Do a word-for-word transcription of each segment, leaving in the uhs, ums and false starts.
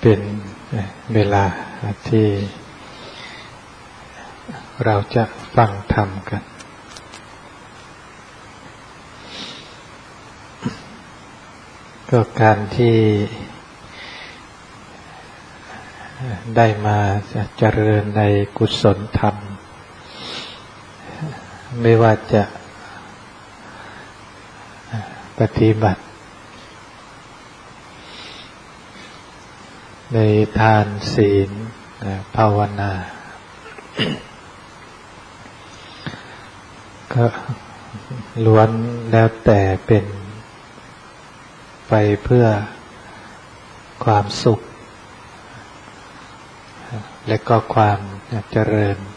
เป็นเวลาที่เราจะฟังธรรมกันก็การที่ได้มาเจริญในกุศลธรรมไม่ว่าจะปฏิบัติในทานศีลภาวนาก็ล้วนแล้วแต่เป็นไปเพื่อความสุขและก็ความเจริญ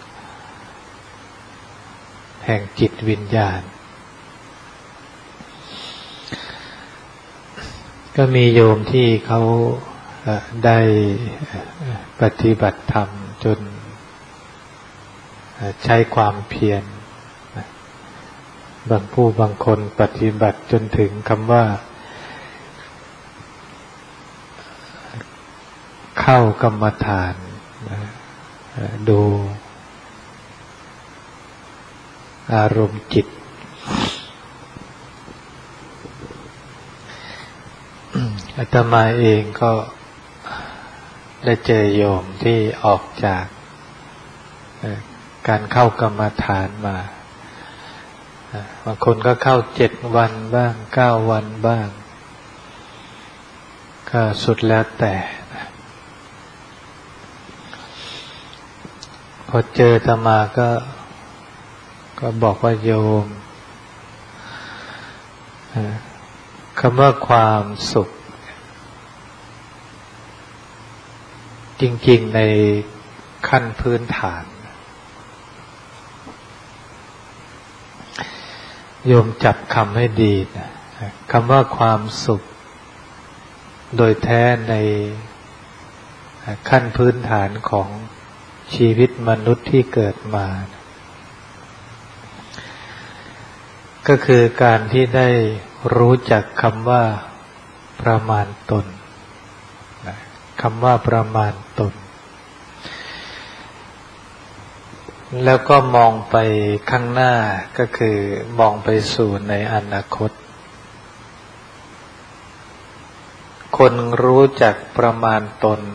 แห่งจิตวิญญาณก็มีโยมที่เขาได้ปฏิบัติธรรมจนใช้ความเพียรบางผู้บางคนปฏิบัติจนถึงคำว่าเข้ากรรมฐานดูอารมณ์จิตอาตมาเองก็ได้เจอโยมที่ออกจากการเข้ากรรมฐานมาบางคนก็เข้าเจ็ดวันบ้างเก้าวันบ้างก็สุดแล้วแต่พอเจออาตมาก็ก็บอกว่าโยมคำว่าความสุขจริงๆในขั้นพื้นฐานโยมจับคำให้ดีนะคำว่าความสุขโดยแท้ในขั้นพื้นฐานของชีวิตมนุษย์ที่เกิดมาก็คือการที่ได้รู้จักคำว่าประมาณตนคำว่าประมาณตนแล้วก็มองไปข้างหน้าก็คือมองไปสู่ในอนาคตคนรู้จักประมาณตน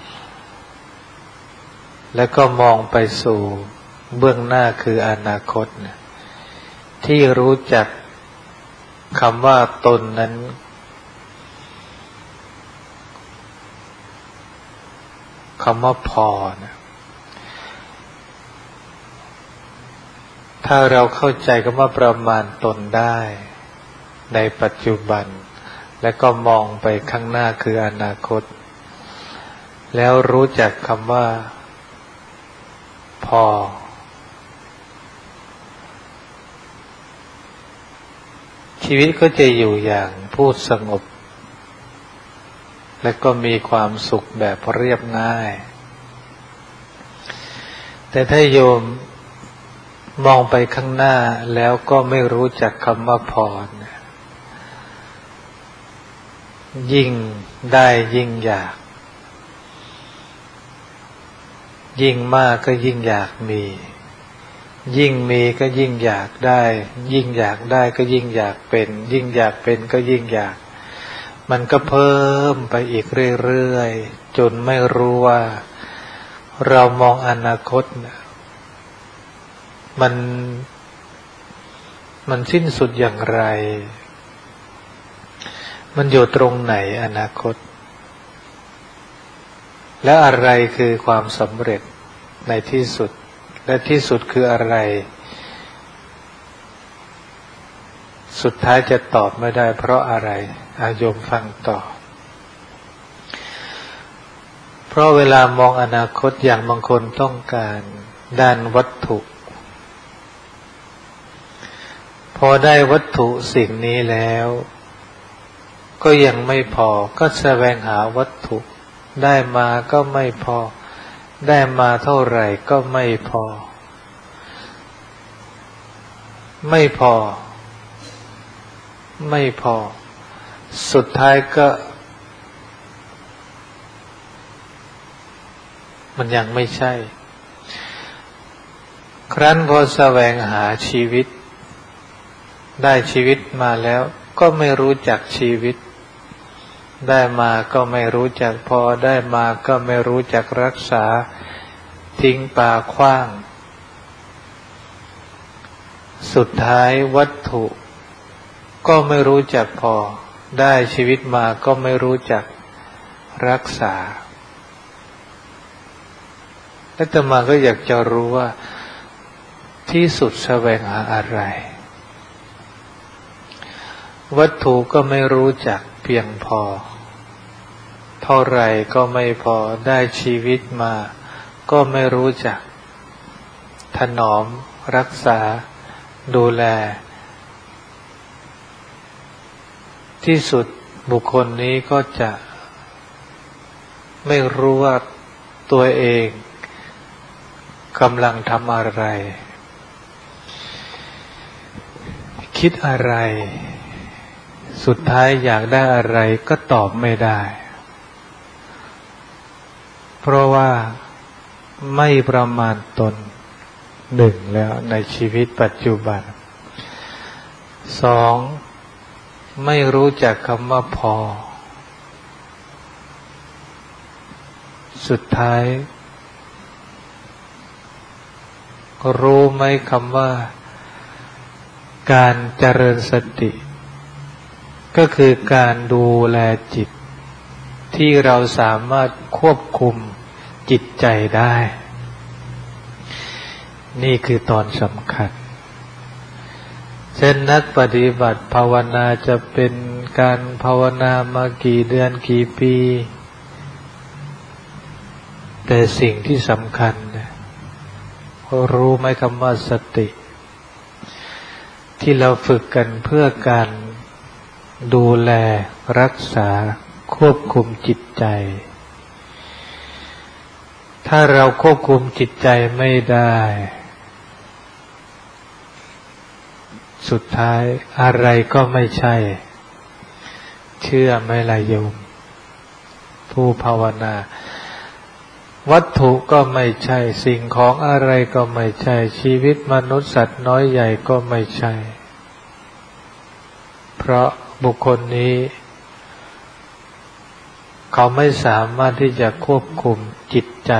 แล้วก็มองไปสู่เบื้องหน้าคืออนาคตที่รู้จักคำว่าตนนั้นคำว่าพอนะถ้าเราเข้าใจคำว่าประมาณตนได้ในปัจจุบันและก็มองไปข้างหน้าคืออนาคตแล้วรู้จักคำว่าพอชีวิตก็จะอยู่อย่างผู้สงบและก็มีความสุขแบบเรียบง่ายแต่ถ้าโยมมองไปข้างหน้าแล้วก็ไม่รู้จักคำว่าพอยิ่งได้ยิ่งอยากยิ่งมากก็ยิ่งอยากมียิ่งมีก็ยิ่งอยากได้ยิ่งอยากได้ก็ยิ่งอยากเป็นยิ่งอยากเป็นก็ยิ่งอยากมันก็เพิ่มไปอีกเรื่อยๆจนไม่รู้ว่าเรามองอนาคตมันมันสิ้นสุดอย่างไรมันอยู่ตรงไหนอนาคตและอะไรคือความสำเร็จในที่สุดและที่สุดคืออะไรสุดท้ายจะตอบไม่ได้เพราะอะไรอาโยมฟังต่อเพราะเวลามองอนาคตอย่างบางคนต้องการด้านวัตถุพอได้วัตถุสิ่งนี้แล้วก็ยังไม่พอก็แสวงหาวัตถุได้มาก็ไม่พอได้มาเท่าไหร่ก็ไม่พอไม่พอไม่พอสุดท้ายก็มันยังไม่ใช่ครั้นพอแสวงหาชีวิตได้ชีวิตมาแล้วก็ไม่รู้จักชีวิตได้มาก็ไม่รู้จักพอได้มาก็ไม่รู้จักรักษาทิ้งปาขว้างสุดท้ายวัตถุก็ไม่รู้จักพอได้ชีวิตมาก็ไม่รู้จักรักษาและอาตมาก็อยากจะรู้ว่าที่สุดแสวงหาอะไรวัตถุก็ไม่รู้จักเพียงพอเท่าไรก็ไม่พอได้ชีวิตมาก็ไม่รู้จักถนอมรักษาดูแลที่สุดบุคคลนี้ก็จะไม่รู้ว่าตัวเองกำลังทำอะไรคิดอะไรสุดท้ายอยากได้อะไรก็ตอบไม่ได้เพราะว่าไม่ประมาณตนหนึ่งแล้วในชีวิตปัจจุบันสองไม่รู้จักคำว่าพอสุดท้ายรู้ไหมคำว่าการเจริญสติก็คือการดูแลจิตที่เราสามารถควบคุมจิตใจได้นี่คือตอนสำคัญเช่นนักปฏิบัติภาวนาจะเป็นการภาวนามากี่เดือนกี่ปีแต่สิ่งที่สำคัญเนี่ยรู้ไหมคำว่าสติที่เราฝึกกันเพื่อการดูแลรักษาควบคุมจิตใจถ้าเราควบคุมจิตใจไม่ได้สุดท้ายอะไรก็ไม่ใช่เชื่อไหมล่ะโยมผู้ภาวนาวัตถุก็ไม่ใช่สิ่งของอะไรก็ไม่ใช่ชีวิตมนุษย์สัตว์น้อยใหญ่ก็ไม่ใช่เพราะบุคคลนี้เขาไม่สามารถที่จะควบคุมจิตใจ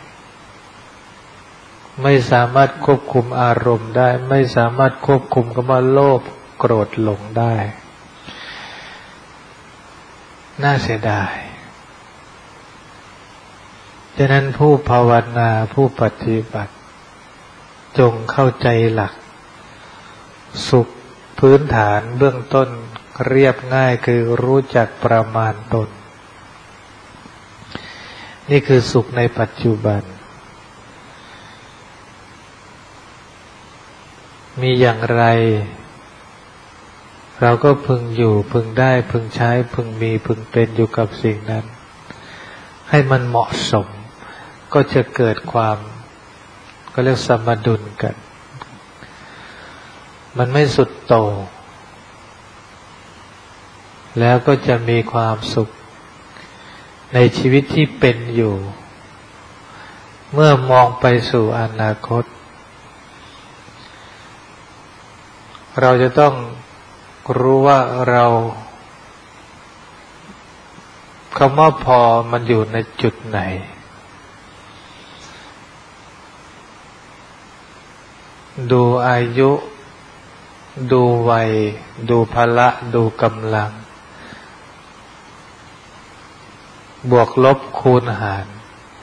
ไม่สามารถควบคุมอารมณ์ได้ไม่สามารถควบคุมคำว่าโลภโกรธหลงได้น่าเสียดายดังนั้นผู้ภาวนาผู้ปฏิบัติจงเข้าใจหลักสุขพื้นฐานเบื้องต้นเรียบง่ายคือรู้จักประมาณตนนี่คือสุขในปัจจุบันมีอย่างไรเราก็พึงอยู่พึงได้พึงใช้พึงมีพึงเป็นอยู่กับสิ่งนั้นให้มันเหมาะสมก็จะเกิดความก็เรียกสมดุลกันมันไม่สุดโต่งแล้วก็จะมีความสุขในชีวิตที่เป็นอยู่เมื่อมองไปสู่อนาคตเราจะต้องรู้ว่าเราคำว่าพอมันอยู่ในจุดไหนดูอายุดูวัยดูพละดูกำลังบวกลบคูณหาร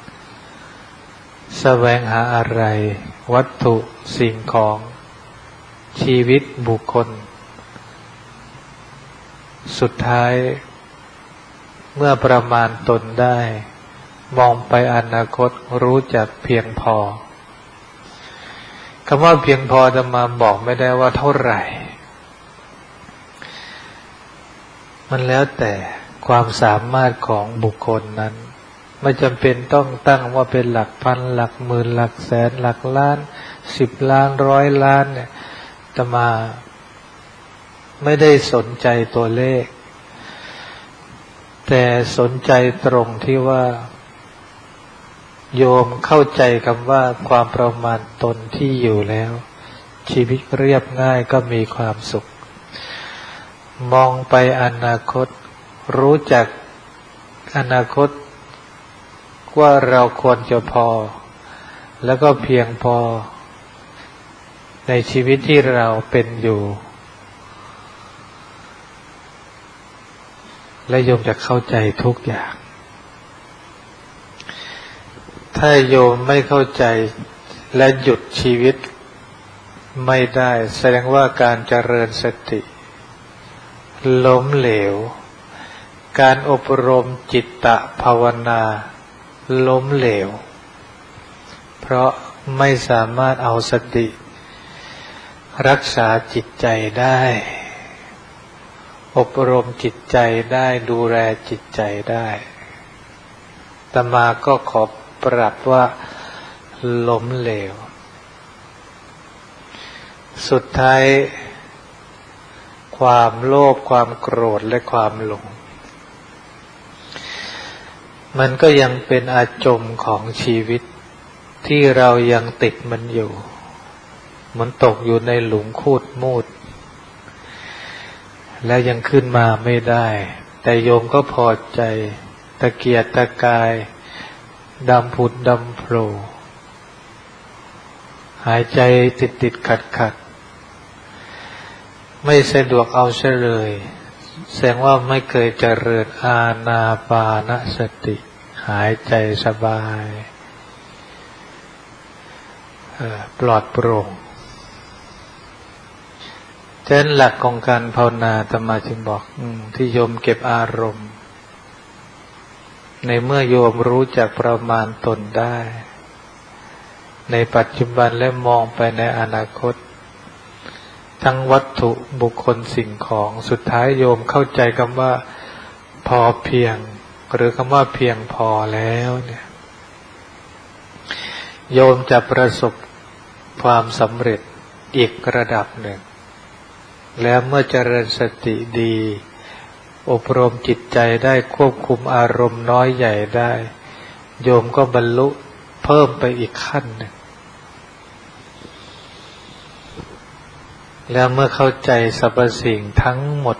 แสวงหาอะไรวัตถุสิ่งของชีวิตบุคคลสุดท้ายเมื่อประมาณตนได้มองไปอนาคตรู้จักเพียงพอคำว่าเพียงพอจะมาบอกไม่ได้ว่าเท่าไหร่มันแล้วแต่ความสามารถของบุคคลนั้นไม่จำเป็นต้องตั้งว่าเป็นหลักพันหลักหมื่นหลักแสนหลักล้านสิบล้านร้อยล้านเนี่ยจะมาไม่ได้สนใจตัวเลขแต่สนใจตรงที่ว่าโยมเข้าใจคำว่าความประมาณตนที่อยู่แล้วชีวิตเรียบง่ายก็มีความสุขมองไปอนาคตรู้จักอนาคตว่าเราควรจะพอแล้วก็เพียงพอในชีวิตที่เราเป็นอยู่และโยมจะเข้าใจทุกอย่างถ้าโยมไม่เข้าใจและหยุดชีวิตไม่ได้แสดงว่าการเจริญสติล้มเหลวการอบรมจิตตภาวนาล้มเหลวเพราะไม่สามารถเอาสติรักษาจิตใจได้อบรมจิตใจได้ดูแลจิตใจได้อาตมาก็ขอปรับว่าล้มเหลวสุดท้ายความโลภความโกรธและความหลงมันก็ยังเป็นอาจมของชีวิตที่เรายังติดมันอยู่มันตกอยู่ในหลุมคูดมูดและยังขึ้นมาไม่ได้แต่โยมก็พอใจตะเกียกตะกายดำผุดดำโผล่หายใจติดติดขัดขัดไม่สะดวกเอาเฉลยแสดงว่าไม่เคยเจริญอานาปานสติหายใจสบายปลอดโปร่งฉะนั้นหลักของการภาวนาอาตมาจึงบอกที่โยมเก็บอารมณ์ในเมื่อโยมรู้จักประมาณตนได้ในปัจจุบันและมองไปในอนาคตทั้งวัตถุบุคคลสิ่งของสุดท้ายโยมเข้าใจคำว่าพอเพียงหรือคำว่าเพียงพอแล้วเนี่ยโยมจะประสบความสำเร็จอีกระดับหนึ่งแล้วเมื่อเจริญสติดีอบรมจิตใจได้ควบคุมอารมณ์น้อยใหญ่ได้โยมก็บรรลุเพิ่มไปอีกขั้นหนึ่งแล้วเมื่อเข้าใจสรรพสิ่งทั้งหมด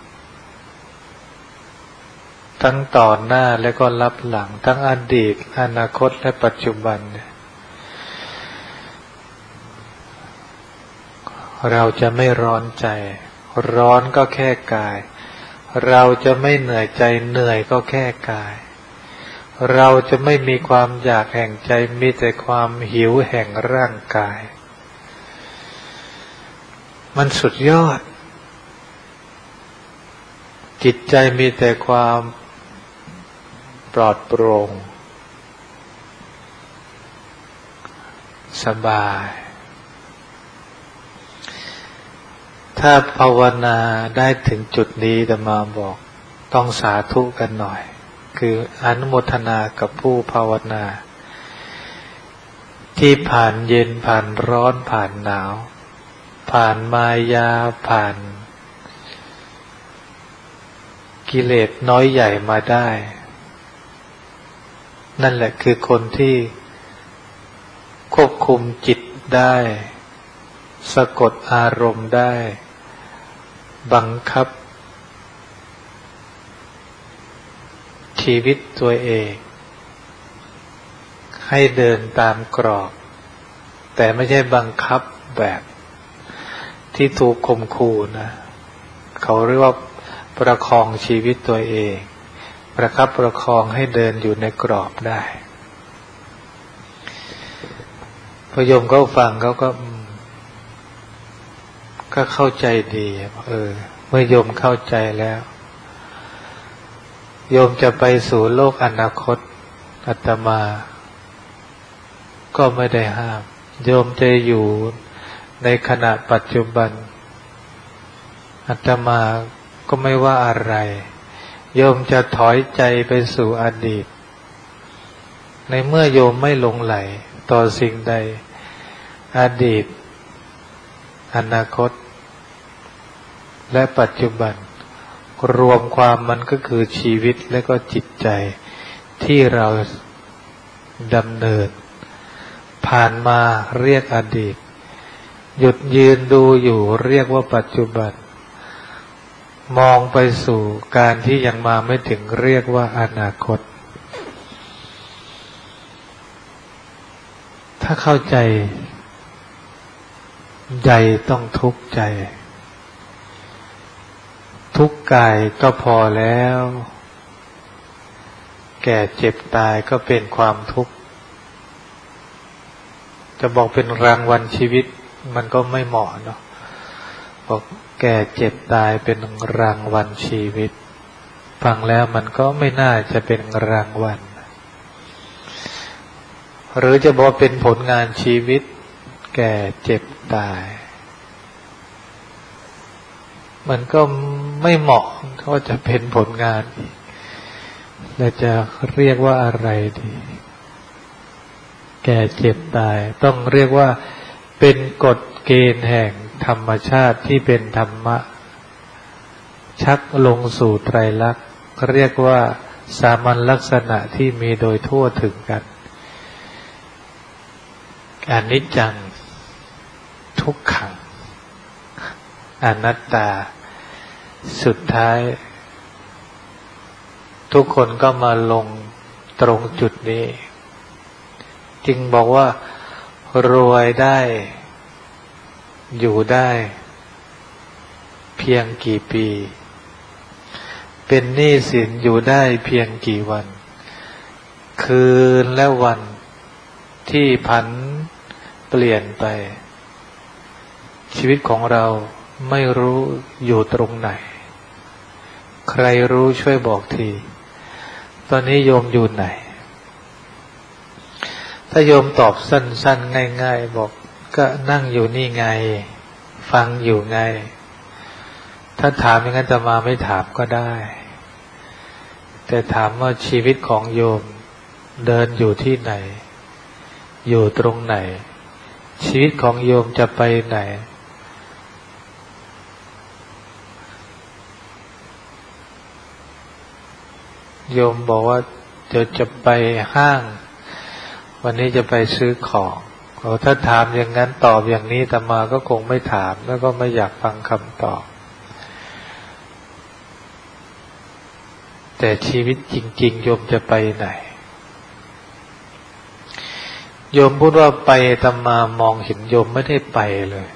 ทั้งต่อหน้าและก็ลับหลังทั้งอดีตอนาคตและปัจจุบันเราจะไม่ร้อนใจร้อนก็แค่กายเราจะไม่เหนื่อยใจเหนื่อยก็แค่กายเราจะไม่มีความอยากแห่งใจมีแต่ความหิวแห่งร่างกายมันสุดยอดจิตใจมีแต่ความปลอดโปร่งสบายถ้าภาวนาได้ถึงจุดนี้อาตมาบอกต้องสาธุกันหน่อยคืออนุโมทนากับผู้ภาวนาที่ผ่านเย็นผ่านร้อนผ่านหนาวผ่านมายาผ่านกิเลสน้อยใหญ่มาได้นั่นแหละคือคนที่ควบคุมจิตได้สะกดอารมณ์ได้บังคับชีวิตตัวเองให้เดินตามกรอบแต่ไม่ใช่บังคับแบบที่ถูกข่มขู่นะเขาเรียกว่าประคองชีวิตตัวเองประคับประคองให้เดินอยู่ในกรอบได้พอโยมเขาฟังเขาก็ก็เข้าใจดีเออเมื่อโยมเข้าใจแล้วโยมจะไปสู่โลกอนาคตอาตมาก็ไม่ได้ห้ามโยมจะอยู่ในขณะปัจจุบันอาตมาก็ไม่ว่าอะไรโยมจะถอยใจไปสู่อดีตในเมื่อโยมไม่หลงไหลต่อสิ่งใดอดีตอนาคตและปัจจุบันรวมความมันก็คือชีวิตและก็จิตใจที่เราดำเนินผ่านมาเรียกอดีตหยุดยืนดูอยู่เรียกว่าปัจจุบันมองไปสู่การที่ยังมาไม่ถึงเรียกว่าอนาคตถ้าเข้าใจใจต้องทุกข์ใจทุกข์กายก็พอแล้วแก่เจ็บตายก็เป็นความทุกข์จะบอกเป็นรางวัลชีวิตมันก็ไม่เหมาะเนาะบอกแก่เจ็บตายเป็นรางวัลชีวิตฟังแล้วมันก็ไม่น่าจะเป็นรางวัลหรือจะบอกเป็นผลงานชีวิตแก่เจ็บตายมันก็ไม่เหมาะว่าจะเป็นผลงานเราจะเรียกว่าอะไรดีแก่เจ็บตายต้องเรียกว่าเป็นกฎเกณฑ์แห่งธรรมชาติที่เป็นธรรมะชักลงสู่ไตรลักษณ์เรียกว่าสามัญลักษณะที่มีโดยทั่วถึงกันอนิจจังทุกขังอนัตตาสุดท้ายทุกคนก็มาลงตรงจุดนี้จึงบอกว่ารวยได้อยู่ได้เพียงกี่ปีเป็นหนี้สินอยู่ได้เพียงกี่วันคืนและวันที่ผันเปลี่ยนไปชีวิตของเราไม่รู้อยู่ตรงไหนใครรู้ช่วยบอกทีตอนนี้โยมอยู่ไหนถ้าโยมตอบสั้นๆง่ายๆบอกก็นั่งอยู่นี่ไงฟังอยู่ไงถ้าถามอย่างนั้นจะมาไม่ถามก็ได้แต่ถามว่าชีวิตของโยมเดินอยู่ที่ไหนอยู่ตรงไหนชีวิตของโยมจะไปไหนโยมบอกว่าเดี๋ยวจะไปห้างวันนี้จะไปซื้อของถ้าถามอย่างนั้นตอบอย่างนี้อาตมาก็คงไม่ถามแล้วก็ไม่อยากฟังคำตอบแต่ชีวิตจริงๆโยมจะไปไหนโยมพูดว่าไปอาตมามองเห็นโยมไม่ได้ไปเลย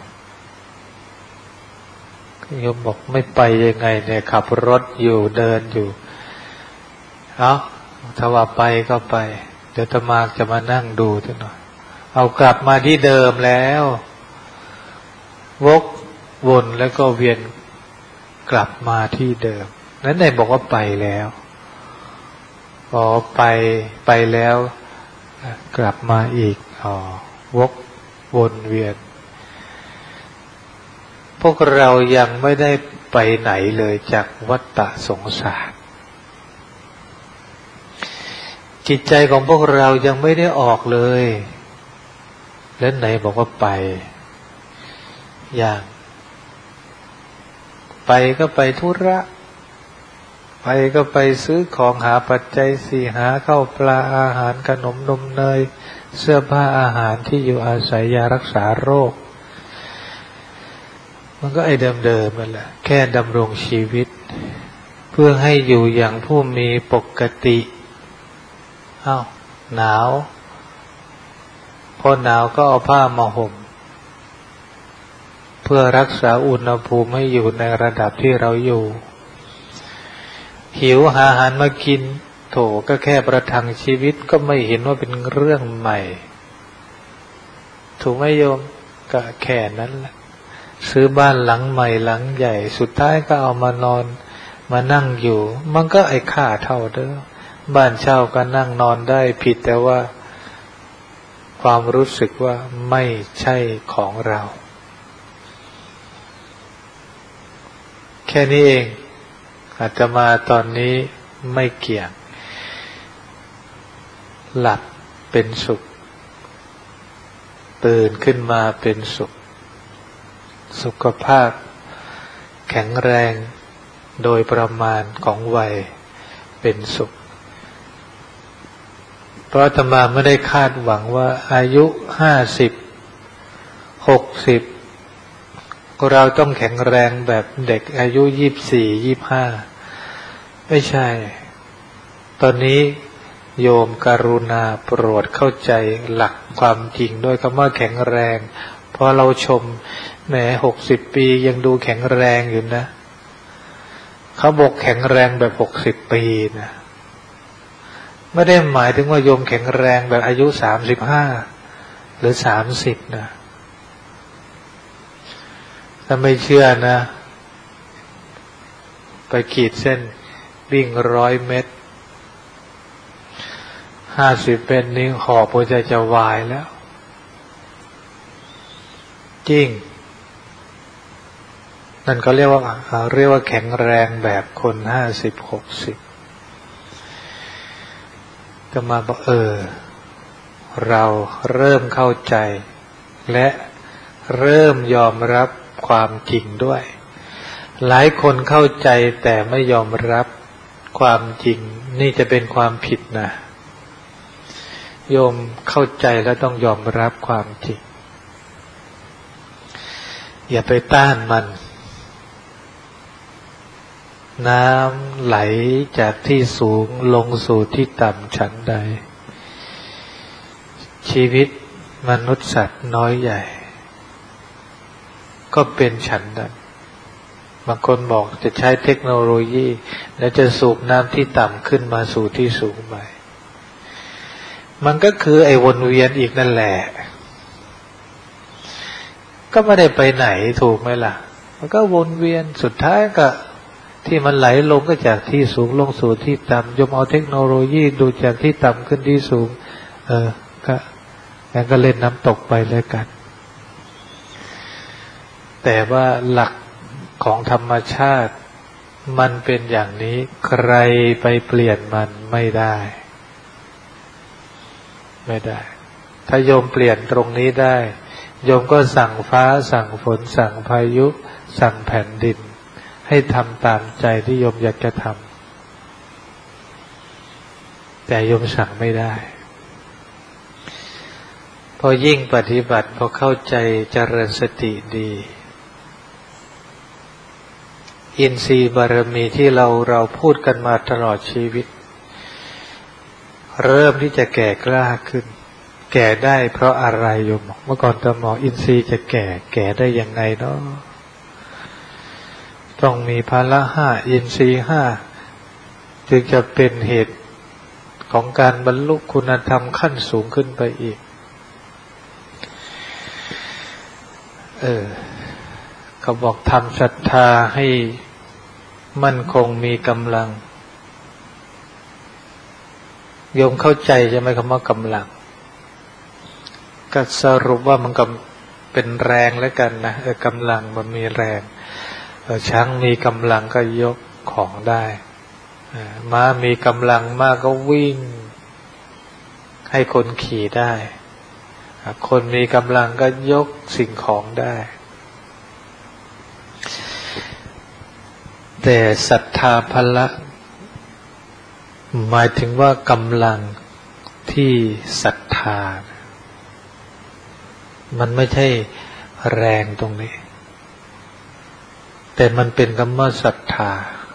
โยมบอกไม่ไปยังไงเนี่ยขับรถอยู่เดินอยู่เอาถ้าว่าไปก็ไปเดี๋ยวอาตมาจะมานั่งดูสักหน่อยเอากลับมาที่เดิมแล้ววกวนแล้วก็เวียนกลับมาที่เดิมนั้นไหนบอกว่าไปแล้วอ๋อไปไปแล้วกลับมาอีกอ๋อวกวนเวียนพวกเรายังไม่ได้ไปไหนเลยจากวัฏฏะสงสารจิตใจของพวกเรายังไม่ได้ออกเลยแล้วไหนบอกว่าไปอย่างไปก็ไปธุระไปก็ไปซื้อของหาปัจจัยสี่หาข้าวปลาอาหารขนมนมเนยเสื้อผ้าอาหารที่อยู่อาศัยยารักษาโรคมันก็ไอ้เดิมๆนั่นแหละแค่ดำรงชีวิตเพื่อให้อยู่อย่างผู้มีปกติอ้าวหนาวพอหนาวก็เอาผ้ามาห่มเพื่อรักษาอุณหภูมิให้อยู่ในระดับที่เราอยู่หิวหาอาหารมากินโถก็แค่ประทังชีวิตก็ไม่เห็นว่าเป็นเรื่องใหม่ถูกไหมโยมก็แค่นั้นแหละซื้อบ้านหลังใหม่หลังใหญ่สุดท้ายก็เอามานอนมานั่งอยู่มันก็ไอ้ค่าเท่าเดิมบ้านเช่าก็นั่งนอนได้ผิดแต่ว่าความรู้สึกว่าไม่ใช่ของเราแค่นี้เองอาตมาตอนนี้ไม่เกี่ยงหลับเป็นสุขตื่นขึ้นมาเป็นสุขสุขภาพแข็งแรงโดยประมาณของวัยเป็นสุขเพราะอาตมาไม่ได้คาดหวังว่าอายุห้าสิบหกสิบเราต้องแข็งแรงแบบเด็กอายุยี่สิบสี่ยี่สิบห้าไม่ใช่ตอนนี้โยมกรุณาโปรดเข้าใจหลักความจริงด้วยคำว่าแข็งแรงเพราะเราชมแหมหกสิบปียังดูแข็งแรงอยู่นะเขาบอกแข็งแรงแบบหกสิบปีนะไม่ได้หมายถึงว่าโยมแข็งแรงแบบอายุสามสิบห้าหรือสามสิบนะถ้าไม่เชื่อนะไปขีดเส้นวิ่งร้อยเมตรห้าสิบเป็นนี้หอบหัวใจจะวายแล้วจริงนั่นก็เรียกว่าเรียกว่าแข็งแรงแบบคนห้าสิบหกสิบก็มาบอกเออเราเริ่มเข้าใจและเริ่มยอมรับความจริงด้วยหลายคนเข้าใจแต่ไม่ยอมรับความจริงนี่จะเป็นความผิดนะโยมเข้าใจแล้วต้องยอมรับความจริงอย่าไปต้านมันน้ำไหลจากที่สูงลงสู่ที่ต่ำฉันใดชีวิตมนุษย์สัตว์น้อยใหญ่ก็เป็นฉันนั้นบางคนบอกจะใช้เทคโนโลยีแล้วจะสูบน้ำที่ต่ำขึ้นมาสู่ที่สูงใหม่มันก็คือไอ้วนเวียนอีกนั่นแหละก็ไม่ได้ไปไหนถูกไหมล่ะมันก็วนเวียนสุดท้ายก็ที่มันไหลลงก็จากที่สูงลงสู่ที่ต่ำยมเอาเทคโนโลยีดูจากที่ต่ำขึ้นที่สูงเออก็งั้นก็เล่นน้ำตกไปแล้วกันแต่ว่าหลักของธรรมชาติมันเป็นอย่างนี้ใครไปเปลี่ยนมันไม่ได้ไม่ได้ถ้าโยมเปลี่ยนตรงนี้ได้โยมก็สั่งฟ้าสั่งฝนสั่งพายุสั่งแผ่นดินให้ทำตามใจที่โยมอยากจะทำแต่โยมสั่งไม่ได้พอยิ่งปฏิบัติพอเข้าใจเจริญสติดีอินทรีย์บารมีที่เราเราพูดกันมาตลอดชีวิตเริ่มที่จะแก่กล้าขึ้นแก่ได้เพราะอะไรโยมเมื่อก่อนตมออินทรีย์จะแก่แก่ได้ยังไงเนาะต้องมีพละห้าอินทรีย์ห้าจึงจะเป็นเหตุของการบรรลุคุณธรรมขั้นสูงขึ้นไปอีกเออเขาบอกทำศรัทธาให้มั่นคงมีกำลังโยมเข้าใจใช่ไหมคำว่ากำลังก็สรุปว่ามันก็เป็นแรงแล้วกันนะเออกำลังมันมีแรงเออช้างมีกำลังก็ยกของได้ม้ามีกำลังมากก็วิ่งให้คนขี่ได้คนมีกำลังก็ยกสิ่งของได้แต่ศรัทธาพละหมายถึงว่ากำลังที่ศรัทธามันไม่ใช่แรงตรงนี้แต่มันเป็นคำว่าศรัทธา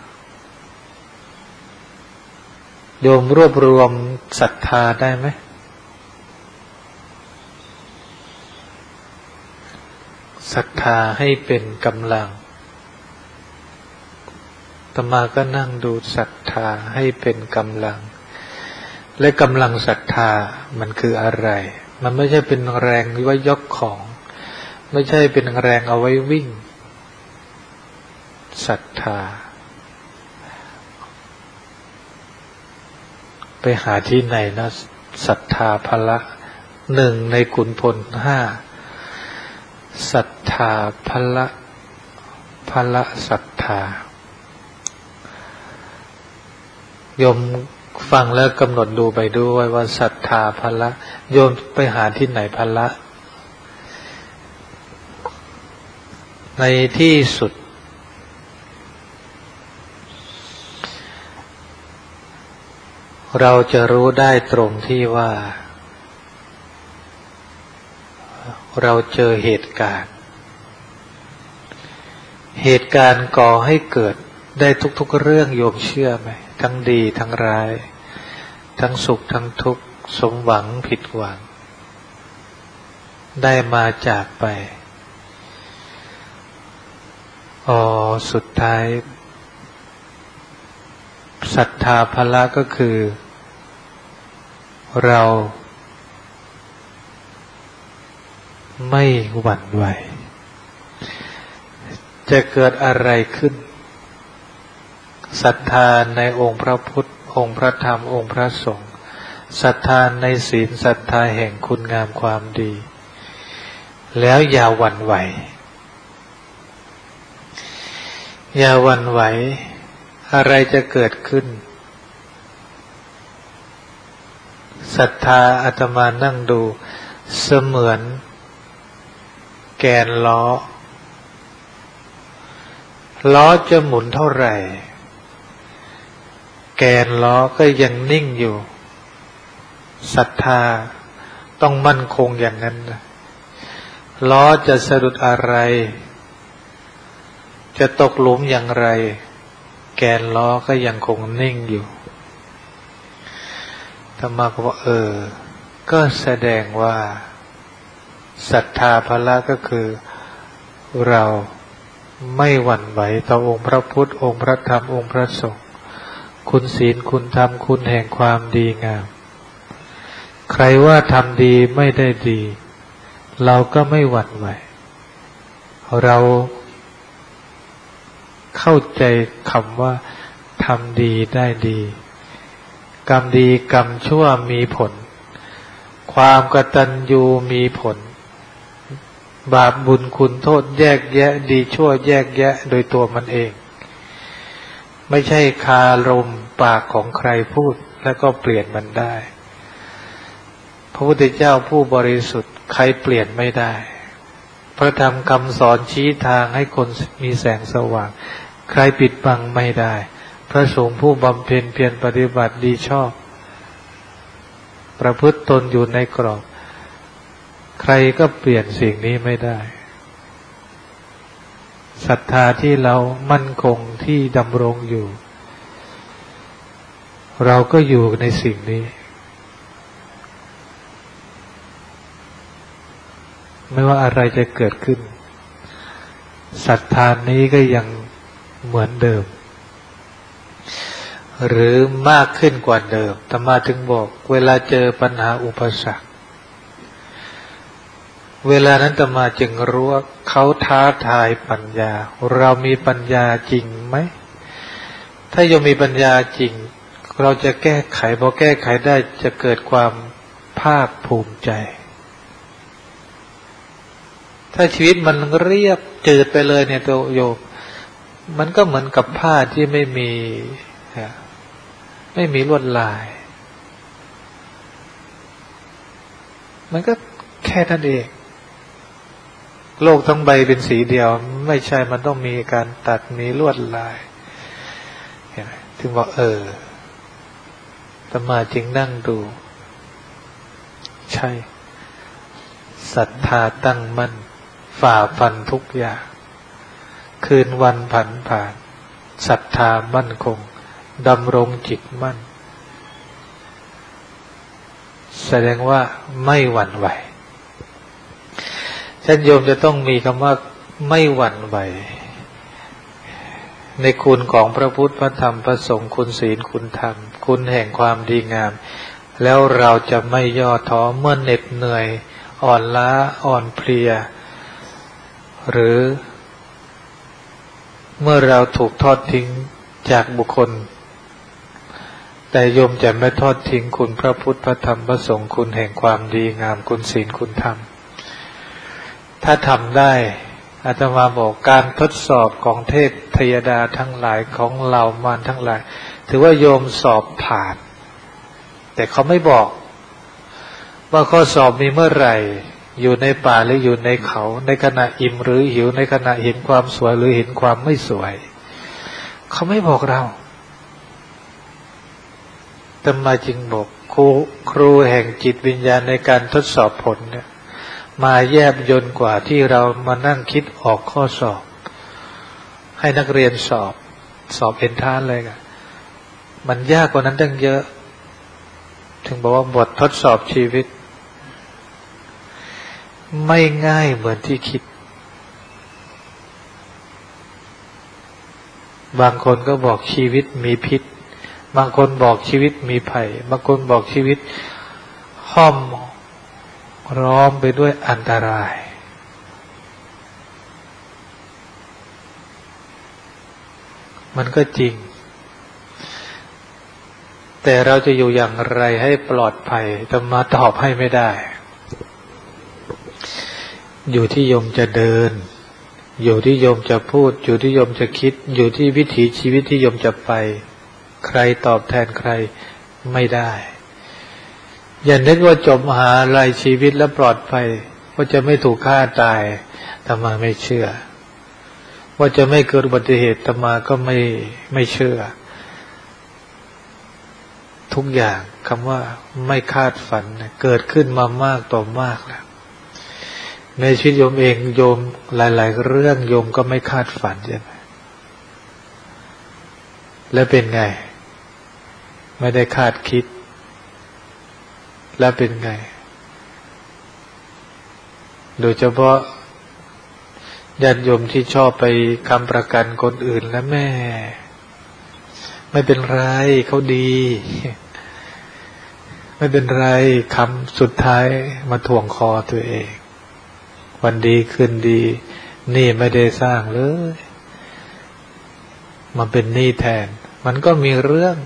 โยมรวบรวมศรัทธาได้ไหมศรัทธาให้เป็นกำลังอาตมาก็นั่งดูศรัทธาให้เป็นกำลังและกำลังศรัทธามันคืออะไรมันไม่ใช่เป็นแรงไว้ยกของไม่ใช่เป็นแรงเอาไว้วิ่งศรัทธาไปหาที่ไหนนะศรัทธาพละหนึ่งในขุนพลห้าศรัทธาพละพละศรัทธาโยมฟังแล้วกำหนดดูไปด้วยว่าศรัทธาพละโยมไปหาที่ไหนพละในที่สุดเราจะรู้ได้ตรงที่ว่าเราเจอเหตุการณ์เหตุการณ์ก่อให้เกิดได้ทุกๆเรื่องโยมเชื่อไหมทั้งดีทั้งร้ายทั้งสุขทั้งทุกข์สมหวังผิดหวังได้มาจากไปอ๋อสุดท้ายศรัทธาภละก็คือเราไม่หวั่นไหวจะเกิดอะไรขึ้นศรัทธาในองค์พระพุทธองค์พระธรรมองค์พระสงฆ์ศรัทธาในศีลศรัทธาแห่งคุณงามความดีแล้วอย่าหวั่นไหวอย่าหวั่นไหวอะไรจะเกิดขึ้นศรัทธาอาตมานั่งดูเสมือนแกนล้อล้อจะหมุนเท่าไหร่แกนล้อก็ยังนิ่งอยู่ศรัทธาต้องมั่นคงอย่างนั้นล้อจะสะดุดอะไรจะตกหลุมอย่างไรแกนล้อก็ยังคงนิ่งอยู่ธรรมะก็บอกเออก็แสดงว่าศรัทธาภละก็คือเราไม่หวั่นไหวต่อองค์พระพุทธองค์พระธรรมองค์พระสงฆ์คุณศีลคุณธรรมคุณแห่งความดีงามใครว่าทำดีไม่ได้ดีเราก็ไม่หวั่นไหวเราเข้าใจคำว่าทำดีได้ดีกรรมดีกรรมชั่วมีผลความกตัญญูมีผลบาปบุญคุณโทษแยกแยะดีชั่วแยกแยะโดยตัวมันเองไม่ใช่คารมปากของใครพูดแล้วก็เปลี่ยนมันได้พระพุทธเจ้าผู้บริสุทธิ์ใครเปลี่ยนไม่ได้พระธรรมคำสอนชี้ทางให้คนมีแสงสว่างใครปิดบังไม่ได้พระสงฆ์ผู้บำเพ็ญเพียรปฏิบัติดีชอบประพฤติตนอยู่ในกรอบใครก็เปลี่ยนสิ่งนี้ไม่ได้ศรัทธาที่เรามั่นคงที่ดำรงอยู่เราก็อยู่ในสิ่งนี้ไม่ว่าอะไรจะเกิดขึ้นศรัทธานี้ก็ยังเหมือนเดิมหรือมากขึ้นกว่าเดิมธรรมะถึงบอกเวลาเจอปัญหาอุปสรรคเวลานั้นธรรมะจึงรู้ว่าเขาท้าทายปัญญาเรามีปัญญาจริงไหมถ้ายังมีปัญญาจริงเราจะแก้ไขพอแก้ไขได้จะเกิดความภาคภูมิใจถ้าชีวิตมันเรียบจืดไปเลยเนี่ยตัวโยมมันก็เหมือนกับผ้าที่ไม่มีไม่มีลวดลายมันก็แค่นั้นเองโลกทั้งใบเป็นสีเดียวไม่ใช่มันต้องมีการตัดมีลวดลายเห็นไหมถึงบอกเอออาตมาจึงนั่งดูใช่ศรัทธาตั้งมั่นฝ่าฟันทุกอย่างคืนวันผันผ่านศรัทธามั่นคงดำรงจิตมั่นแสดงว่าไม่หวั่นไหวท่านโยมจะต้องมีคำว่าไม่หวั่นไหวในคุณของพระพุทธพระธรรมพระสงฆ์คุณศีลคุณธรรมคุณแห่งความดีงามแล้วเราจะไม่ย่อท้อเมื่อเหน็ดเหนื่อยอ่อนล้าอ่อนเพลียหรือเมื่อเราถูกทอดทิ้งจากบุคคลแต่โยมจะไม่ทอดทิ้งคุณพระพุทธพระธรรมพระสงฆ์คุณแห่งความดีงามคุณศีลคุณธรรมถ้าทำได้อาตมาบอกการทดสอบของเทพเทวดาทั้งหลายของเหล่ามารทั้งหลายถือว่าโยมสอบผ่านแต่เขาไม่บอกว่าข้อสอบมีเมื่อไหร่อยู่ในป่าหรืออยู่ในเขาในขณะอิ่มหรือหิวในขณะเห็นความสวยหรือเห็นความไม่สวยเขาไม่บอกเราทำไมจึงบอกครูครูแห่งจิตวิญญาณในการทดสอบผลเนี่ยมาแยบยลกว่าที่เรามานั่งคิดออกข้อสอบให้นักเรียนสอบสอบเอนทรานซ์เลยกันมันยากกว่านั้นตั้งเยอะถึงบอกว่าบททดสอบชีวิตไม่ง่ายเหมือนที่คิดบางคนก็บอกชีวิตมีพิษบางคนบอกชีวิตมีภัยบางคนบอกชีวิตห้อมร้อมไปด้วยอันตรายมันก็จริงแต่เราจะอยู่อย่างไรให้ปลอดภัยจะมาตอบให้ไม่ได้อยู่ที่โยมจะเดินอยู่ที่โยมจะพูดอยู่ที่โยมจะคิดอยู่ที่วิถีชีวิตที่โยมจะไปใครตอบแทนใครไม่ได้อย่านึกว่าจบมหาวิทยาลัยชีวิตแล้วปลอดภัยว่าจะไม่ถูกฆ่าตายอาตมาไม่เชื่อว่าจะไม่เกิดอุบัติเหตุอาตมาก็ไม่ไม่เชื่อทุกอย่างคำว่าไม่คาดฝันเกิดขึ้นมามากต่อมากแล้วในชีวิตโยมเองโยมหลายๆเรื่องโยมก็ไม่คาดฝันใช่ไหมแล้วเป็นไงไม่ได้คาดคิดแล้วเป็นไงโดยเฉพาะญาติโยมที่ชอบไปค้ำประกันคนอื่นแล้วแม่ไม่เป็นไรเขาดีไม่เป็นไรคำสุดท้ายมาถ่วงคอตัวเองวันดีคืนดีนี่ไม่ได้สร้างเลยมันเป็นหนี้แทนมันก็มีเรื่อง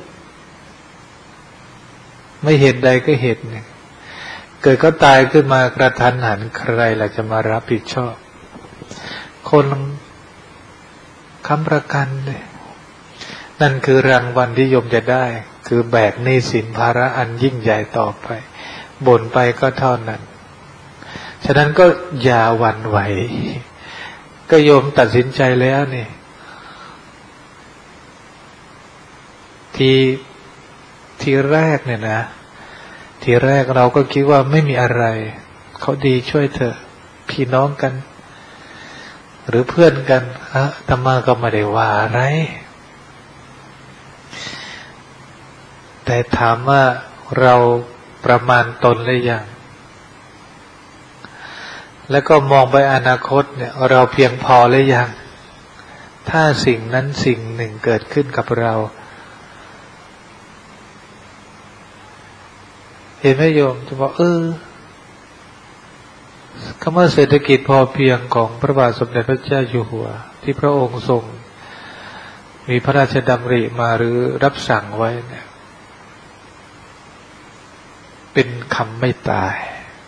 ไม่เหตุใดก็เหตุหนึ่งเกิดก็ตายขึ้นมากระทันหันใครล่ะจะมารับผิดชอบคนค้ำประกันเลยนั่นคือรางวัลที่โยมจะได้คือแบกหนี้สินภาระอันยิ่งใหญ่ต่อไปบ่นไปก็เท่านั้นฉะนั้นก็อย่าหวั่นไหวก็โยมตัดสินใจแล้วนี่ทีทีแรกเนี่ยนะทีแรกเราก็คิดว่าไม่มีอะไรเขาดีช่วยเถอะพี่น้องกันหรือเพื่อนกันอะอาตมาก็ไม่ได้ว่าอะไรแต่ถามว่าเราประมาณตนหรือยังแล้วก็มองไปอนาคตเนี่ยเราเพียงพอหรือยังถ้าสิ่งนั้นสิ่งหนึ่งเกิดขึ้นกับเราเห็นไหมโยมจะบอกเออคำว่าเศรษฐกิจพอเพียงของพระบาทสมเด็จพระเจ้าอยู่หัวที่พระองค์ทรงมีพระราชดำริมาหรือรับสั่งไว้เนี่ยเป็นคำไม่ตาย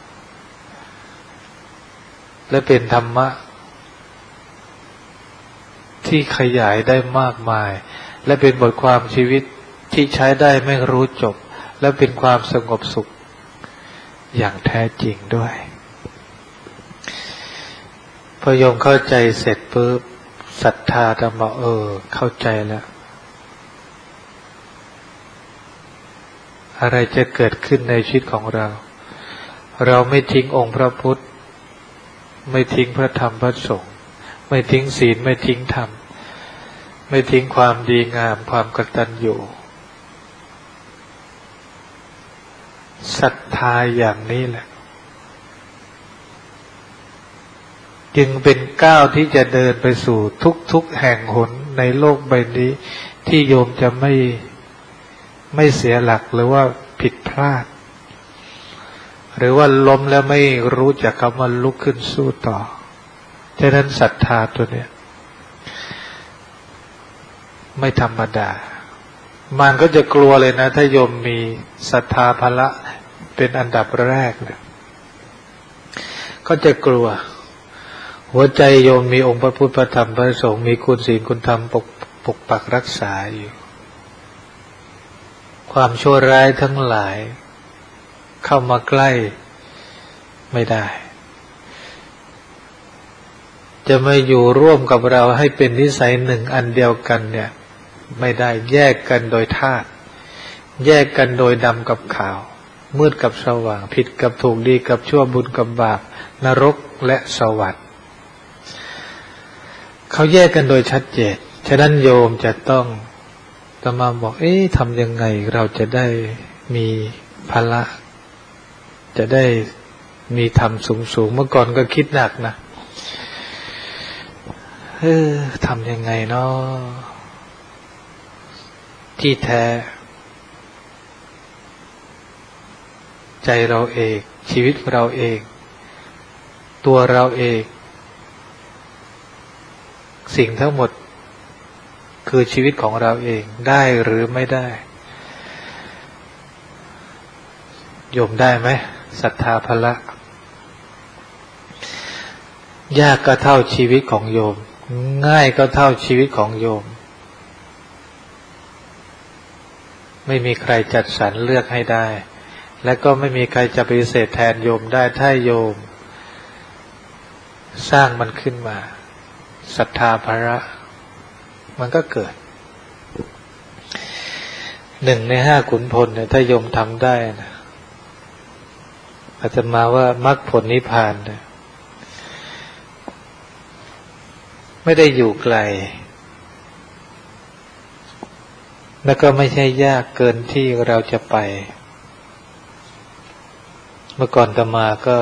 และเป็นธรรมะที่ขยายได้มากมายและเป็นบทความชีวิตที่ใช้ได้ไม่รู้จบและเป็นความสงบสุขอย่างแท้จริงด้วยพอโยมเข้าใจเสร็จปุ๊บศรัทธาธรรมะเออเข้าใจแล้วอะไรจะเกิดขึ้นในชีวิตของเราเราไม่ทิ้งองค์พระพุทธไม่ทิ้งพระธรรมพระสงฆ์ไม่ทิ้งศีลไม่ทิ้งธรรมไม่ทิ้งความดีงามความกตัญญูศรัทธาอย่างนี้แหละจึงเป็นก้าวที่จะเดินไปสู่ทุกๆแห่งหนในโลกใบนี้ที่โยมจะไม่ไม่เสียหลักหรือว่าผิดพลาดหรือว่าล้มแล้วไม่รู้จักคำว่าลุกขึ้นสู้ต่อฉะนั้นศรัทธาตัวเนี้ยไม่ธรรมดามันก็จะกลัวเลยนะถ้าโยมมีศรัทธาภละเป็นอันดับแรกเลยก็จะกลัวหัวใจโยมมีองค์พระพุทธพระธรรมพระสงฆ์มีคุณศีลคุณธรรมปกปกปักรักษาอยู่ความชั่วร้ายทั้งหลายเข้ามาใกล้ไม่ได้จะมาอยู่ร่วมกับเราให้เป็นนิสัยหนึ่งอันเดียวกันเนี่ยไม่ได้แยกกันโดยธาตุแยกกันโดยดำกับขาวมืดกับสว่างผิดกับถูกดีกับชั่วบุญกับบาปนรกและสวรรค์เขาแยกกันโดยชัดเจนฉะนั้นโยมจะต้องอาตมาบอกเอ๊ะทำยังไงเราจะได้มีภละจะได้มีธรรมสูงๆเมื่อก่อนก็คิดหนักนะเออทำยังไงเนาะที่แท้ใจเราเองชีวิตเราเองตัวเราเองสิ่งทั้งหมดคือชีวิตของเราเองได้หรือไม่ได้โยมได้ไหมศรัทธาภละยากก็เท่าชีวิตของโยมง่ายก็เท่าชีวิตของโยมไม่มีใครจัดสรรเลือกให้ได้และก็ไม่มีใครจะปฏิเสธแทนโยมได้ถ้าโยมสร้างมันขึ้นมาศรัทธาภละมันก็เกิดหนึ่งในห้าขุนพลเนี่ยถ้าโยมทำได้นะอาจจะมาว่ามรรคผลนิพพานเนี่ยไม่ได้อยู่ไกลแล้วก็ไม่ใช่ยากเกินที่เราจะไปเมื่อก่อนอาตมาก็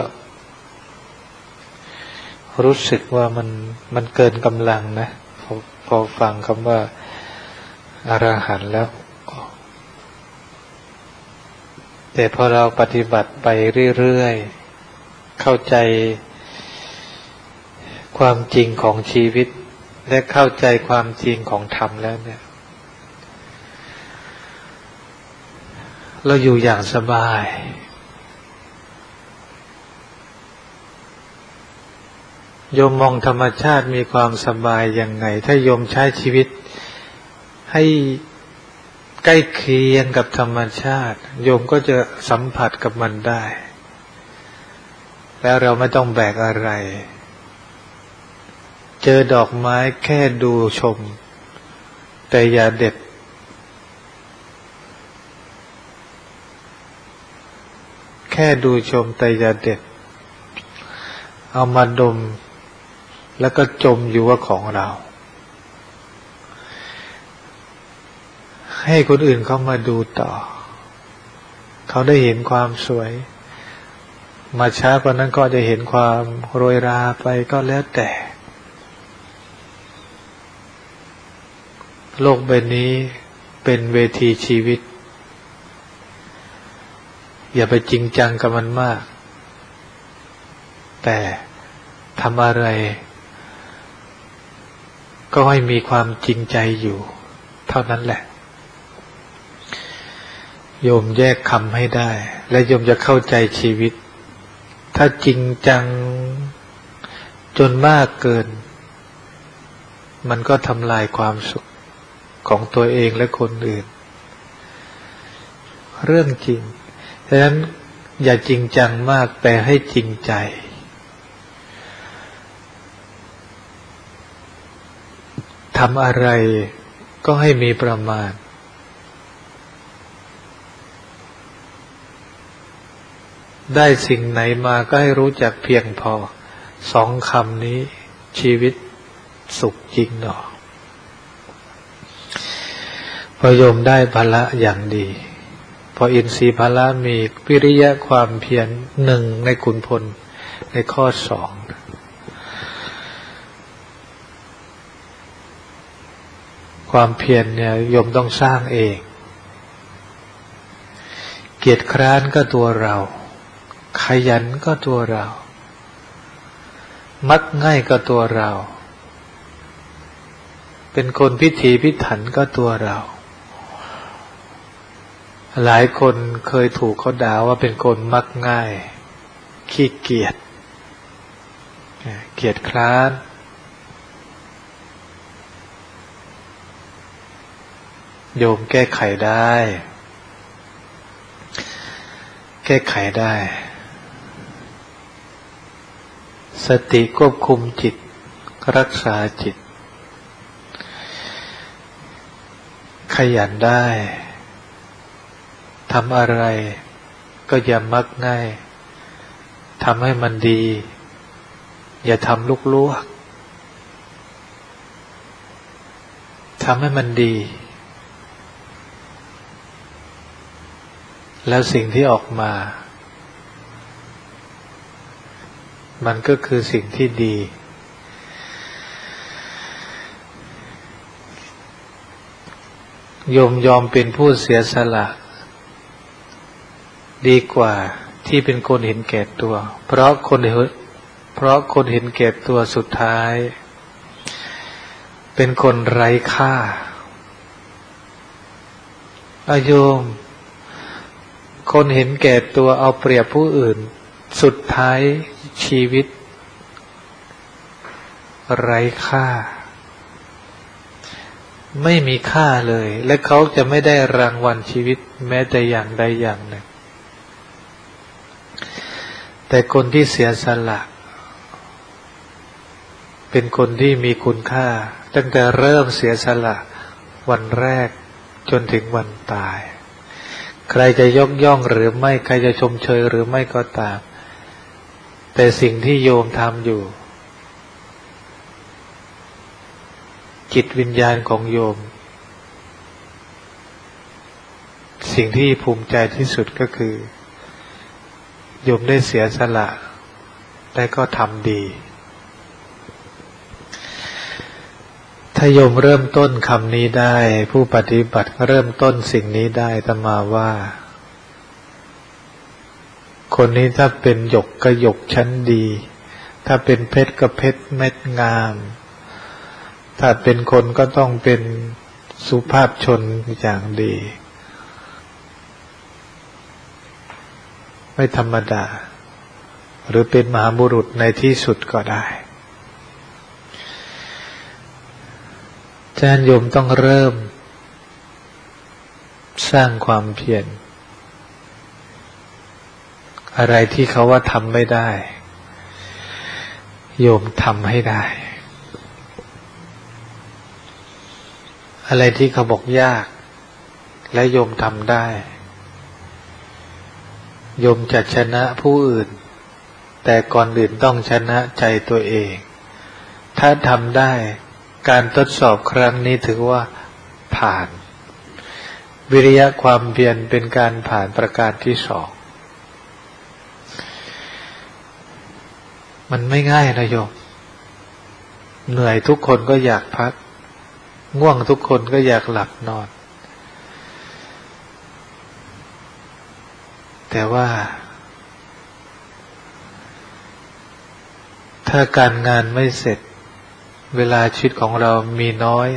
รู้สึกว่ามันมันเกินกำลังนะพอพอฟังคำว่าอรหันต์แล้วแต่พอเราปฏิบัติไปเรื่อยๆเข้าใจความจริงของชีวิตและเข้าใจความจริงของธรรมแล้วเนี่ยเราอยู่อย่างสบายโยมมองธรรมชาติมีความสบายยังไงถ้าโยมใช้ชีวิตให้ใกล้เคียงกับธรรมชาติโยมก็จะสัมผัสกับมันได้แล้วเราไม่ต้องแบกอะไรเจอดอกไม้แค่ดูชมแต่อย่าเด็ดแค่ดูชมแต่อย่าเด็ดเอามาดมแล้วก็จมอยู่ว่าของเราให้คนอื่นเข้ามาดูต่อเขาได้เห็นความสวยมาช้ากว่านั้นก็จะเห็นความโรยราไปก็แล้วแต่โลกใบนี้เป็นเวทีชีวิตอย่าไปจริงจังกับมันมากแต่ทำอะไรก็ให้มีความจริงใจอยู่เท่านั้นแหละโยมแยกคำให้ได้และโยมจะเข้าใจชีวิตถ้าจริงจังจนมากเกินมันก็ทำลายความสุขของตัวเองและคนอื่นเรื่องจริงฉะนั้นอย่าจริงจังมากแต่ให้จริงใจทำอะไรก็ให้มีประมาณได้สิ่งไหนมาก็ให้รู้จักเพียงพอสองคำนี้ชีวิตสุขจริงหนอพอโยมได้ภละอย่างดีพออินทรีย์ภละมีวิริยะความเพียรหนึ่งในขุนพลในข้อสองความเพียรเนี่ยโยมต้องสร้างเองเกียจคร้านก็ตัวเราขยันก็ตัวเรามักง่ายก็ตัวเราเป็นคนพิถีพิถันก็ตัวเราหลายคนเคยถูกเขาด่าว่าเป็นคนมักง่ายขี้เกียจเกียจคร้านโยมแก้ไขได้แก้ไขได้สติควบคุมจิตรักษาจิตขยันได้ทำอะไรก็อย่ามักง่ายทำให้มันดีอย่าทำลุกลวกทำให้มันดีแล้วสิ่งที่ออกมามันก็คือสิ่งที่ดีโยมยอมเป็นผู้เสียสละดีกว่าที่เป็นคนเห็นแก่ตัวเพราะคนเพราะคนเห็นแก่ตัวสุดท้ายเป็นคนไร้ค่าอาโยมคนเห็นแก่ตัวเอาเปรียบผู้อื่นสุดท้ายชีวิตไร้ค่าไม่มีค่าเลยและเขาจะไม่ได้รางวัลชีวิตแม้แต่อย่างใดอย่างหนึ่งแต่คนที่เสียสละเป็นคนที่มีคุณค่าตั้งแต่เริ่มเสียสละวันแรกจนถึงวันตายใครจะยกย่องหรือไม่ใครจะชมเชยหรือไม่ก็ตามแต่สิ่งที่โยมทำอยู่จิตวิญญาณของโยมสิ่งที่ภูมิใจที่สุดก็คือโยมได้เสียสละและก็ทำดีถ้าโยมเริ่มต้นคำนี้ได้ผู้ปฏิบัติเริ่มต้นสิ่งนี้ได้อาตมาว่าคนนี้ถ้าเป็นหยกก็หยกชั้นดีถ้าเป็นเพชรก็เพชรเม็ดงามถ้าเป็นคนก็ต้องเป็นสุภาพชนอย่างดีไม่ธรรมดาหรือเป็นมหาบุรุษในที่สุดก็ได้ฉะนั้นโยมต้องเริ่มสร้างความเพียรอะไรที่เขาว่าทำไม่ได้โยมทำให้ได้อะไรที่เขาบอกยากและโยมทำได้โยมจะชนะผู้อื่นแต่ก่อนอื่นต้องชนะใจตัวเองถ้าทำได้การทดสอบครั้งนี้ถือว่าผ่านวิริยะความเพียรเป็นการผ่านประการที่สองมันไม่ง่ายนะโยมเหนื่อยทุกคนก็อยากพักง่วงทุกคนก็อยากหลับนอนแต่ว่าถ้าการงานไม่เสร็จเวลาชีวิตของเรามีน้อย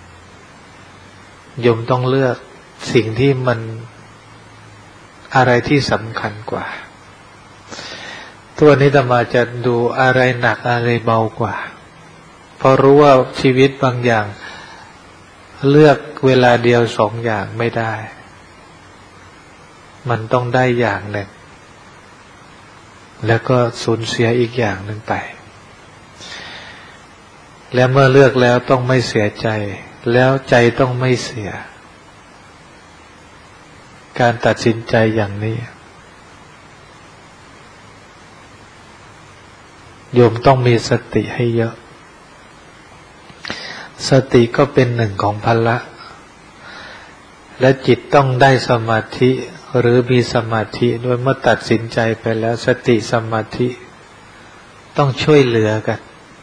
โยมต้องเลือกสิ่งที่มันอะไรที่สำคัญกว่าตัวนี้อาตมาจะดูอะไรหนักอะไรเบากว่าเพราะรู้ว่าชีวิตบางอย่างเลือกเวลาเดียวสองอย่างไม่ได้มันต้องได้อย่างหนึ่งแล้วก็สูญเสียอีกอย่างหนึ่งไปและเมื่อเลือกแล้วต้องไม่เสียใจแล้วใจต้องไม่เสียการตัดสินใจอย่างนี้โยมต้องมีสติให้เยอะสติก็เป็นหนึ่งของพละและจิตต้องได้สมาธิหรือมีสมาธิโดยเมื่อตัดสินใจไปแล้วสติสมาธิต้องช่วยเหลือกัน